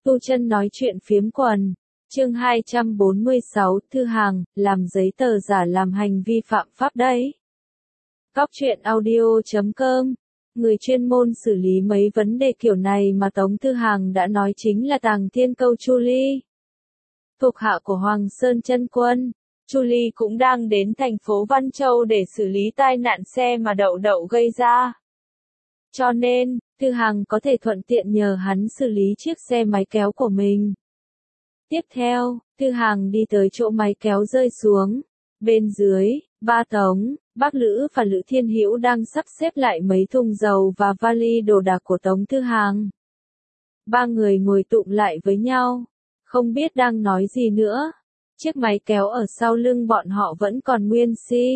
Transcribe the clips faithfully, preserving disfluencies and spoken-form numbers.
Tu Chân nói chuyện phiếm quần. Chương hai trăm bốn mươi sáu, Thư Hàng, làm giấy tờ giả làm hành vi phạm pháp đấy. Góc truyện audio chấm com. Người chuyên môn xử lý mấy vấn đề kiểu này mà Tống Thư Hàng đã nói chính là Tàng Thiên Câu Chu Ly. Thuộc hạ của Hoàng Sơn Chân Quân, Chu Ly cũng đang đến thành phố Văn Châu để xử lý tai nạn xe mà Đậu Đậu gây ra. Cho nên, Thư Hàng có thể thuận tiện nhờ hắn xử lý chiếc xe máy kéo của mình. Tiếp theo, Thư Hàng đi tới chỗ máy kéo rơi xuống. Bên dưới, ba Tống, Bác Lữ và Lữ Thiên Hữu đang sắp xếp lại mấy thùng dầu và vali đồ đạc của Tống Thư Hàng. Ba người ngồi tụm lại với nhau, không biết đang nói gì nữa. Chiếc máy kéo ở sau lưng bọn họ vẫn còn nguyên si.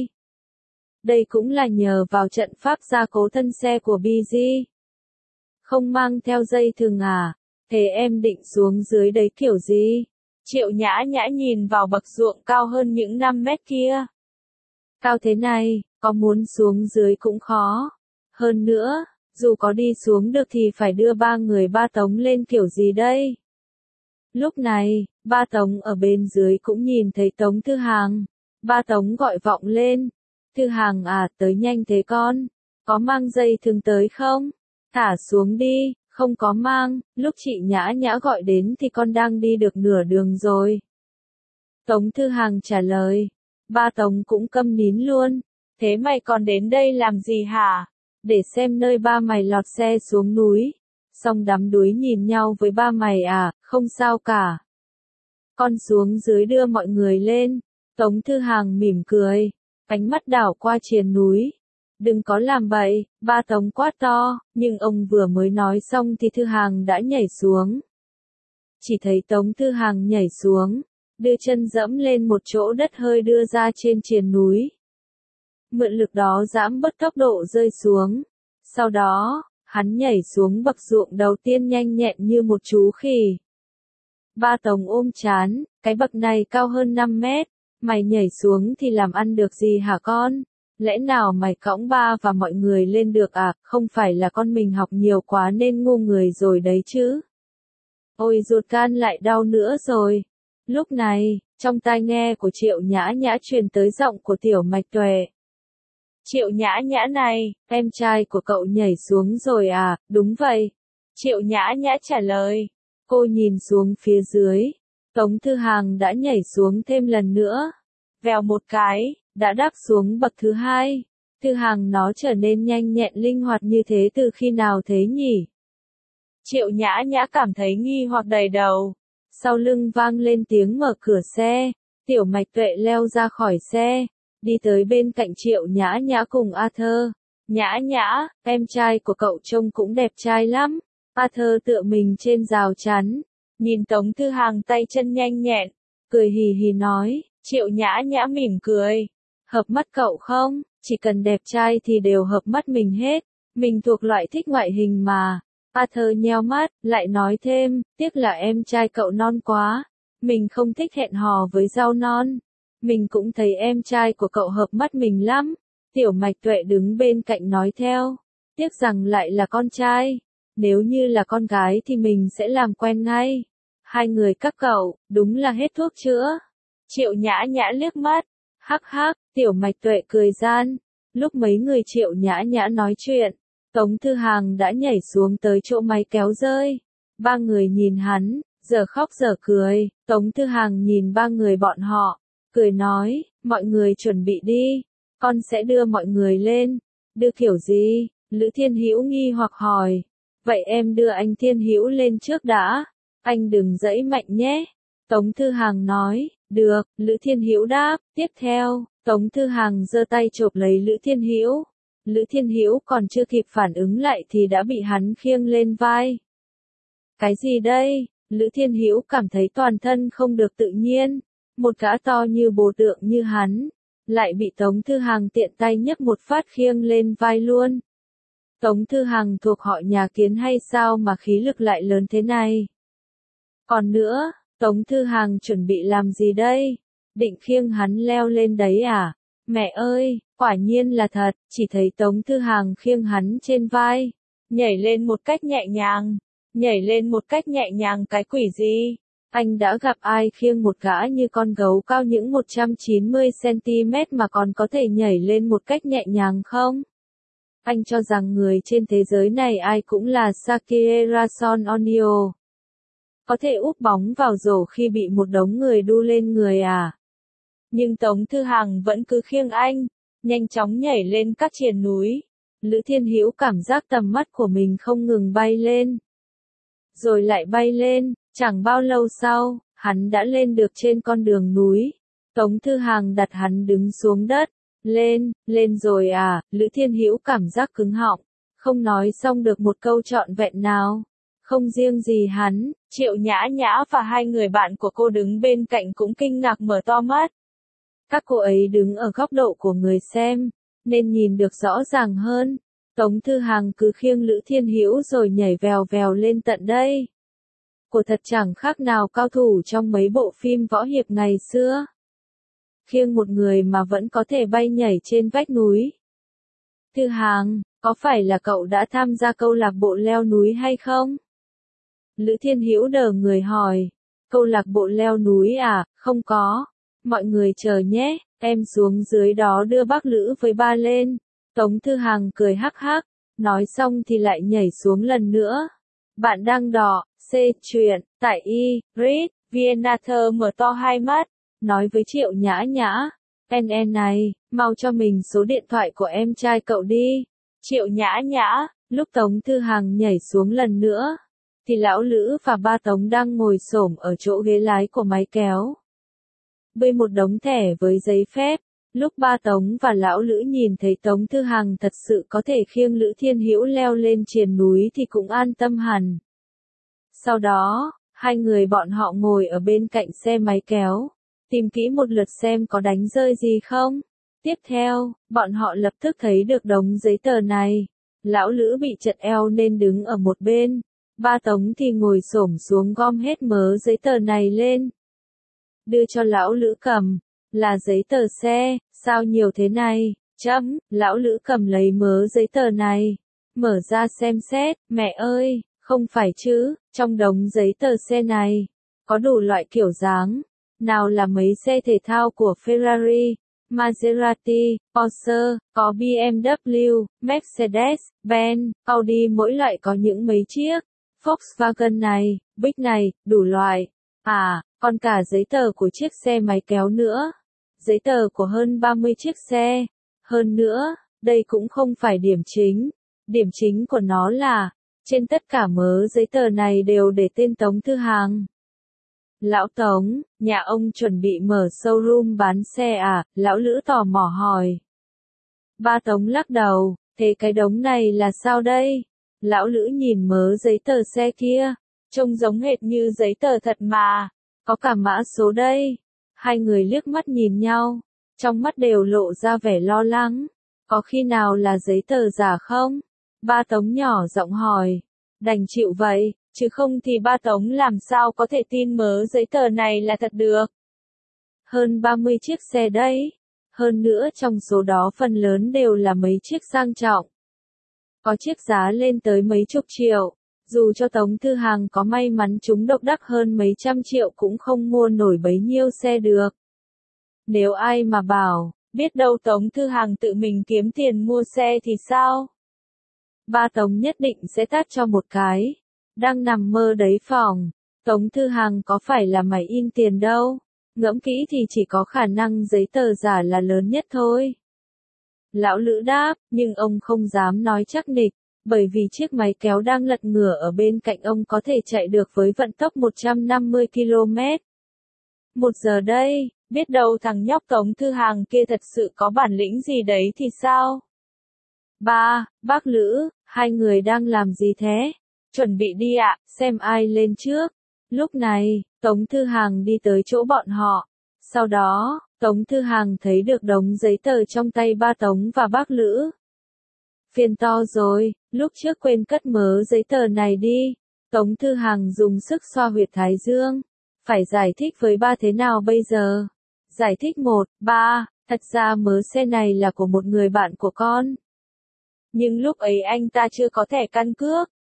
Đây cũng là nhờ vào trận pháp gia cố thân xe của bê giê. Không mang theo dây thừng à? Thế em định xuống dưới đấy kiểu gì? Triệu Nhã Nhã nhìn vào bậc ruộng cao hơn những năm mét kia. Cao thế này, có muốn xuống dưới cũng khó. Hơn nữa, dù có đi xuống được thì phải đưa ba người ba Tống lên kiểu gì đây? Lúc này, ba Tống ở bên dưới cũng nhìn thấy Tống Thư Hàng. Ba Tống gọi vọng lên. Thư Hàng à, tới nhanh thế con. Có mang dây thừng tới không? Thả xuống đi. Không có mang, lúc chị Nhã Nhã gọi đến thì con đang đi được nửa đường rồi. Tống Thư Hàng trả lời. Ba Tống cũng câm nín luôn. Thế mày còn đến đây làm gì hả? Để xem nơi ba mày lọt xe xuống núi. Xong đắm đuối nhìn nhau với ba mày à, không sao cả. Con xuống dưới đưa mọi người lên. Tống Thư Hàng mỉm cười, ánh mắt đảo qua triền núi. Đừng có làm bậy, ba Tống quát to, nhưng ông vừa mới nói xong thì Thư Hàng đã nhảy xuống. Chỉ thấy Tống Thư Hàng nhảy xuống, đưa chân dẫm lên một chỗ đất hơi đưa ra trên triền núi. Mượn lực đó giảm bớt tốc độ rơi xuống. Sau đó, hắn nhảy xuống bậc ruộng đầu tiên nhanh nhẹn như một chú khỉ. Ba Tống ôm chán, cái bậc này cao hơn năm mét, mày nhảy xuống thì làm ăn được gì hả con? Lẽ nào mày cõng ba và mọi người lên được à, không phải là con mình học nhiều quá nên ngu người rồi đấy chứ? Ôi ruột gan lại đau nữa rồi. Lúc này, trong tai nghe của Triệu Nhã Nhã truyền tới giọng của Tiểu Mạch Tuệ. Triệu Nhã Nhã này, em trai của cậu nhảy xuống rồi à, đúng vậy. Triệu Nhã Nhã trả lời. Cô nhìn xuống phía dưới, Tống Thư Hàng đã nhảy xuống thêm lần nữa. Vèo một cái, đã đáp xuống bậc thứ hai. Thư Hàng nó trở nên nhanh nhẹn linh hoạt như thế từ khi nào thế nhỉ? Triệu Nhã Nhã cảm thấy nghi hoặc đầy đầu. Sau lưng vang lên tiếng mở cửa xe. Tiểu Mạch Tuệ leo ra khỏi xe, đi tới bên cạnh Triệu Nhã Nhã cùng Arthur. Nhã Nhã, em trai của cậu trông cũng đẹp trai lắm. Arthur tựa mình trên rào chắn, nhìn Tống Thư Hàng tay chân nhanh nhẹn, cười hì hì nói. Triệu Nhã Nhã mỉm cười. Hợp mắt cậu không? Chỉ cần đẹp trai thì đều hợp mắt mình hết. Mình thuộc loại thích ngoại hình mà. Arthur nheo mắt, lại nói thêm, tiếc là em trai cậu non quá. Mình không thích hẹn hò với rau non. Mình cũng thấy em trai của cậu hợp mắt mình lắm. Tiểu Mạch Tuệ đứng bên cạnh nói theo. Tiếc rằng lại là con trai. Nếu như là con gái thì mình sẽ làm quen ngay. Hai người các cậu, đúng là hết thuốc chữa. Triệu Nhã Nhã liếc mắt. Hắc hắc, Tiểu Mạch Tuệ cười gian. Lúc mấy người Triệu Nhã Nhã nói chuyện, Tống Thư Hàng đã nhảy xuống tới chỗ máy kéo rơi. Ba người nhìn hắn, giờ khóc giờ cười. Tống Thư Hàng nhìn ba người bọn họ, cười nói, mọi người chuẩn bị đi. Con sẽ đưa mọi người lên. Đưa kiểu gì? Lữ Thiên Hữu nghi hoặc hỏi. Vậy em đưa anh Thiên Hữu lên trước đã. Anh đừng giãy mạnh nhé. Tống Thư Hàng nói. Được, Lữ Thiên Hữu đáp. Tiếp theo, Tống Thư Hàng giơ tay chộp lấy Lữ Thiên Hữu. Lữ Thiên Hữu còn chưa kịp phản ứng lại thì đã bị hắn khiêng lên vai. Cái gì đây? Lữ Thiên Hữu cảm thấy toàn thân không được tự nhiên. Một gã to như bồ tượng như hắn, lại bị Tống Thư Hàng tiện tay nhấc một phát khiêng lên vai luôn. Tống Thư Hàng thuộc họ nhà Kiến hay sao mà khí lực lại lớn thế này? Còn nữa, Tống Thư Hàng chuẩn bị làm gì đây? Định khiêng hắn leo lên đấy à? Mẹ ơi, quả nhiên là thật, chỉ thấy Tống Thư Hàng khiêng hắn trên vai, nhảy lên một cách nhẹ nhàng. nhảy lên một cách nhẹ nhàng cái quỷ gì? Anh đã gặp ai khiêng một gã như con gấu cao những một trăm chín mươi xăng-ti-mét mà còn có thể nhảy lên một cách nhẹ nhàng không? Anh cho rằng người trên thế giới này ai cũng là Shakira Son Onio. Có thể úp bóng vào rổ khi bị một đống người đu lên người à? Nhưng Tống Thư Hằng vẫn cứ khiêng anh, nhanh chóng nhảy lên các triền núi. Lữ Thiên Hữu cảm giác tầm mắt của mình không ngừng bay lên. Rồi lại bay lên, chẳng bao lâu sau, hắn đã lên được trên con đường núi. Tống Thư Hằng đặt hắn đứng xuống đất. Lên, lên rồi à, Lữ Thiên Hữu cảm giác cứng họng, không nói xong được một câu trọn vẹn nào. Không riêng gì hắn, Triệu Nhã Nhã và hai người bạn của cô đứng bên cạnh cũng kinh ngạc mở to mắt. Các cô ấy đứng ở góc độ của người xem, nên nhìn được rõ ràng hơn. Tống Thư Hằng cứ khiêng Lữ Thiên Hữu rồi nhảy vèo vèo lên tận đây. Cô thật chẳng khác nào cao thủ trong mấy bộ phim võ hiệp ngày xưa. Khiêng một người mà vẫn có thể bay nhảy trên vách núi. Thư Hằng, có phải là cậu đã tham gia câu lạc bộ leo núi hay không? Lữ Thiên Hữu đờ người hỏi. Câu lạc bộ leo núi à, không có. Mọi người chờ nhé, em xuống dưới đó đưa bác Lữ với ba lên. Tống Thư Hằng cười hắc hắc, nói xong thì lại nhảy xuống lần nữa. Bạn đang đọc C truyện tại i rít Vienna thơ mở to hai mắt, nói với Triệu Nhã Nhã, en en này, mau cho mình số điện thoại của em trai cậu đi. Triệu Nhã Nhã, lúc Tống Thư Hằng nhảy xuống lần nữa, thì lão Lữ và ba Tống đang ngồi xổm ở chỗ ghế lái của máy kéo. Bơi một đống thẻ với giấy phép. Lúc ba Tống và lão Lữ nhìn thấy Tống Thư Hằng thật sự có thể khiêng Lữ Thiên Hữu leo lên triền núi thì cũng an tâm hẳn. Sau đó, hai người bọn họ ngồi ở bên cạnh xe máy kéo, tìm kỹ một lượt xem có đánh rơi gì không. Tiếp theo, bọn họ lập tức thấy được đống giấy tờ này. Lão Lữ bị chật eo nên đứng ở một bên, ba Tống thì ngồi xổm xuống gom hết mớ giấy tờ này lên. Đưa cho lão Lữ cầm. Là giấy tờ xe, sao nhiều thế này, chấm, lão Lữ cầm lấy mớ giấy tờ này, mở ra xem xét, mẹ ơi, không phải chứ, trong đống giấy tờ xe này, có đủ loại kiểu dáng, nào là mấy xe thể thao của Ferrari, Maserati, Porsche, có bê em vê, Mercedes, Benz, Audi mỗi loại có những mấy chiếc, Volkswagen này, Big này, đủ loại, à, còn cả giấy tờ của chiếc xe máy kéo nữa. Giấy tờ của hơn ba mươi chiếc xe. Hơn nữa, đây cũng không phải điểm chính. Điểm chính của nó là, trên tất cả mớ giấy tờ này đều để tên Tống Thư Hằng. Lão Tống, nhà ông chuẩn bị mở showroom bán xe à? Lão Lữ tò mò hỏi. Ba Tống lắc đầu, thế cái đống này là sao đây? Lão Lữ nhìn mớ giấy tờ xe kia, trông giống hệt như giấy tờ thật mà, có cả mã số đây. Hai người liếc mắt nhìn nhau, trong mắt đều lộ ra vẻ lo lắng. Có khi nào là giấy tờ giả không? Ba Tống nhỏ giọng hỏi. Đành chịu vậy, chứ không thì ba Tống làm sao có thể tin mớ giấy tờ này là thật được. Hơn ba mươi chiếc xe đấy. Hơn nữa trong số đó phần lớn đều là mấy chiếc sang trọng. Có chiếc giá lên tới mấy chục triệu. Dù cho Tống Thư Hằng có may mắn trúng độc đắc hơn mấy trăm triệu cũng không mua nổi bấy nhiêu xe được. Nếu ai mà bảo, biết đâu Tống Thư Hằng tự mình kiếm tiền mua xe thì sao? Ba Tống nhất định sẽ tát cho một cái. Đang nằm mơ đấy phòng. Tống Thư Hằng có phải là mày in tiền đâu. Ngẫm kỹ thì chỉ có khả năng giấy tờ giả là lớn nhất thôi. Lão Lữ đáp, nhưng ông không dám nói chắc nịch. Bởi vì chiếc máy kéo đang lật ngửa ở bên cạnh ông có thể chạy được với vận tốc một trăm năm mươi ki lô mét. Một giờ đây, biết đâu thằng nhóc Tống Thư Hằng kia thật sự có bản lĩnh gì đấy thì sao? Ba, bác Lữ, hai người đang làm gì thế? Chuẩn bị đi ạ, xem ai lên trước. Lúc này, Tống Thư Hằng đi tới chỗ bọn họ. Sau đó, Tống Thư Hằng thấy được đống giấy tờ trong tay ba Tống và bác Lữ. Phiền to rồi, lúc trước quên cất mớ giấy tờ này đi. Tống Thư Hằng dùng sức xoa huyệt thái dương. Phải giải thích với ba thế nào bây giờ? Giải thích một, ba, thật ra mớ xe này là của một người bạn của con. Nhưng lúc ấy anh ta chưa có thẻ căn cước,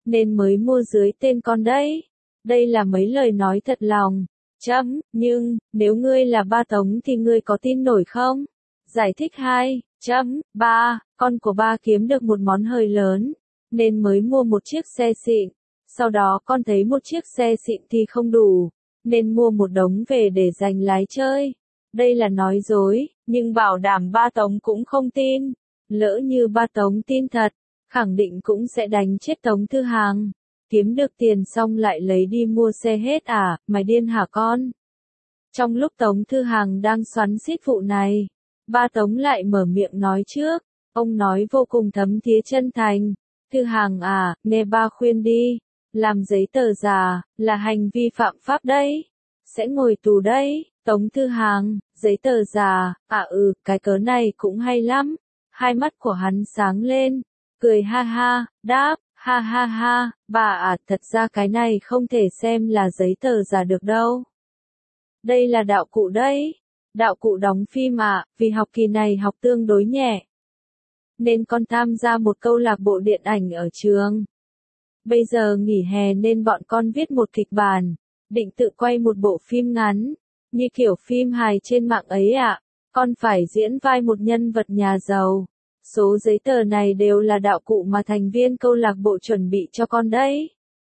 nên mới mua dưới tên con đấy. Đây là mấy lời nói thật lòng. Chấm, nhưng, nếu ngươi là ba Tống thì ngươi có tin nổi không? Giải thích hai, chấm, ba, con của ba kiếm được một món hời lớn, nên mới mua một chiếc xe xịn. Sau đó con thấy một chiếc xe xịn thì không đủ, nên mua một đống về để dành lái chơi. Đây là nói dối, nhưng bảo đảm ba Tống cũng không tin. Lỡ như ba Tống tin thật, khẳng định cũng sẽ đánh chết Tống Thư Hàng. Kiếm được tiền xong lại lấy đi mua xe hết à, mày điên hả con? Trong lúc Tống Thư Hàng đang xoắn xít vụ này, ba Tống lại mở miệng nói trước. Ông nói vô cùng thấm thía chân thành. Thư Hàng à, nghe ba khuyên đi. Làm giấy tờ giả, là hành vi phạm pháp đấy. Sẽ ngồi tù đấy. Tống Thư Hàng, giấy tờ giả, à ừ, cái cớ này cũng hay lắm. Hai mắt của hắn sáng lên, cười ha ha, đáp, ha ha ha, bà à, thật ra cái này không thể xem là giấy tờ giả được đâu. Đây là đạo cụ đấy. Đạo cụ đóng phim à, vì học kỳ này học tương đối nhẹ, nên con tham gia một câu lạc bộ điện ảnh ở trường. Bây giờ nghỉ hè nên bọn con viết một kịch bản, định tự quay một bộ phim ngắn, như kiểu phim hài trên mạng ấy ạ. Con phải diễn vai một nhân vật nhà giàu. Số giấy tờ này đều là đạo cụ mà thành viên câu lạc bộ chuẩn bị cho con đấy.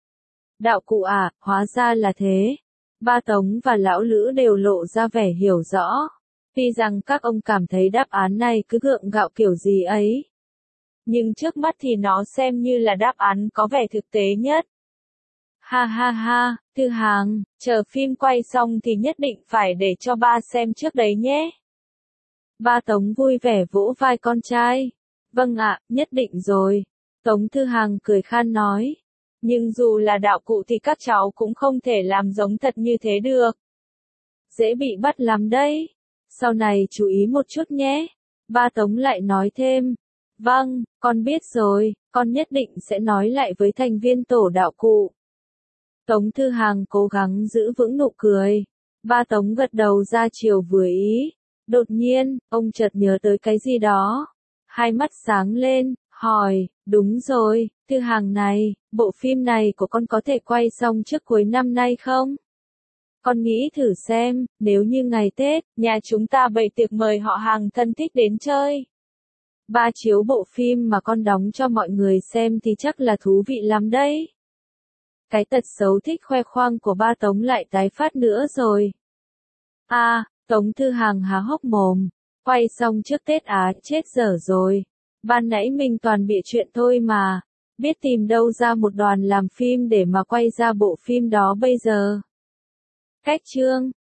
Đạo cụ à, hóa ra là thế. Ba Tống và Lão Lữ đều lộ ra vẻ hiểu rõ. Tuy rằng các ông cảm thấy đáp án này cứ gượng gạo kiểu gì ấy, nhưng trước mắt thì nó xem như là đáp án có vẻ thực tế nhất. Ha ha ha, Thư Hàng, chờ phim quay xong thì nhất định phải để cho ba xem trước đấy nhé. Ba Tống vui vẻ vỗ vai con trai. Vâng ạ, nhất định rồi. Tống Thư Hàng cười khan nói. Nhưng dù là đạo cụ thì các cháu cũng không thể làm giống thật như thế được. Dễ bị bắt lắm đấy. Sau này chú ý một chút nhé. Ba Tống lại nói thêm. Vâng, con biết rồi, con nhất định sẽ nói lại với thành viên tổ đạo cụ. Tống Thư Hàng cố gắng giữ vững nụ cười. Ba Tống gật đầu ra chiều vừa ý. Đột nhiên, ông chợt nhớ tới cái gì đó. Hai mắt sáng lên, hỏi, đúng rồi, Thư Hàng này, bộ phim này của con có thể quay xong trước cuối năm nay không? Con nghĩ thử xem, nếu như ngày Tết, nhà chúng ta bày tiệc mời họ hàng thân thích đến chơi. Ba chiếu bộ phim mà con đóng cho mọi người xem thì chắc là thú vị lắm đấy. Cái tật xấu thích khoe khoang của ba Tống lại tái phát nữa rồi. À, Tống Thư Hàng há hốc mồm. Quay xong trước Tết á, chết dở rồi. Ban nãy mình toàn bịa chuyện thôi mà. Biết tìm đâu ra một đoàn làm phim để mà quay ra bộ phim đó bây giờ. Cách chương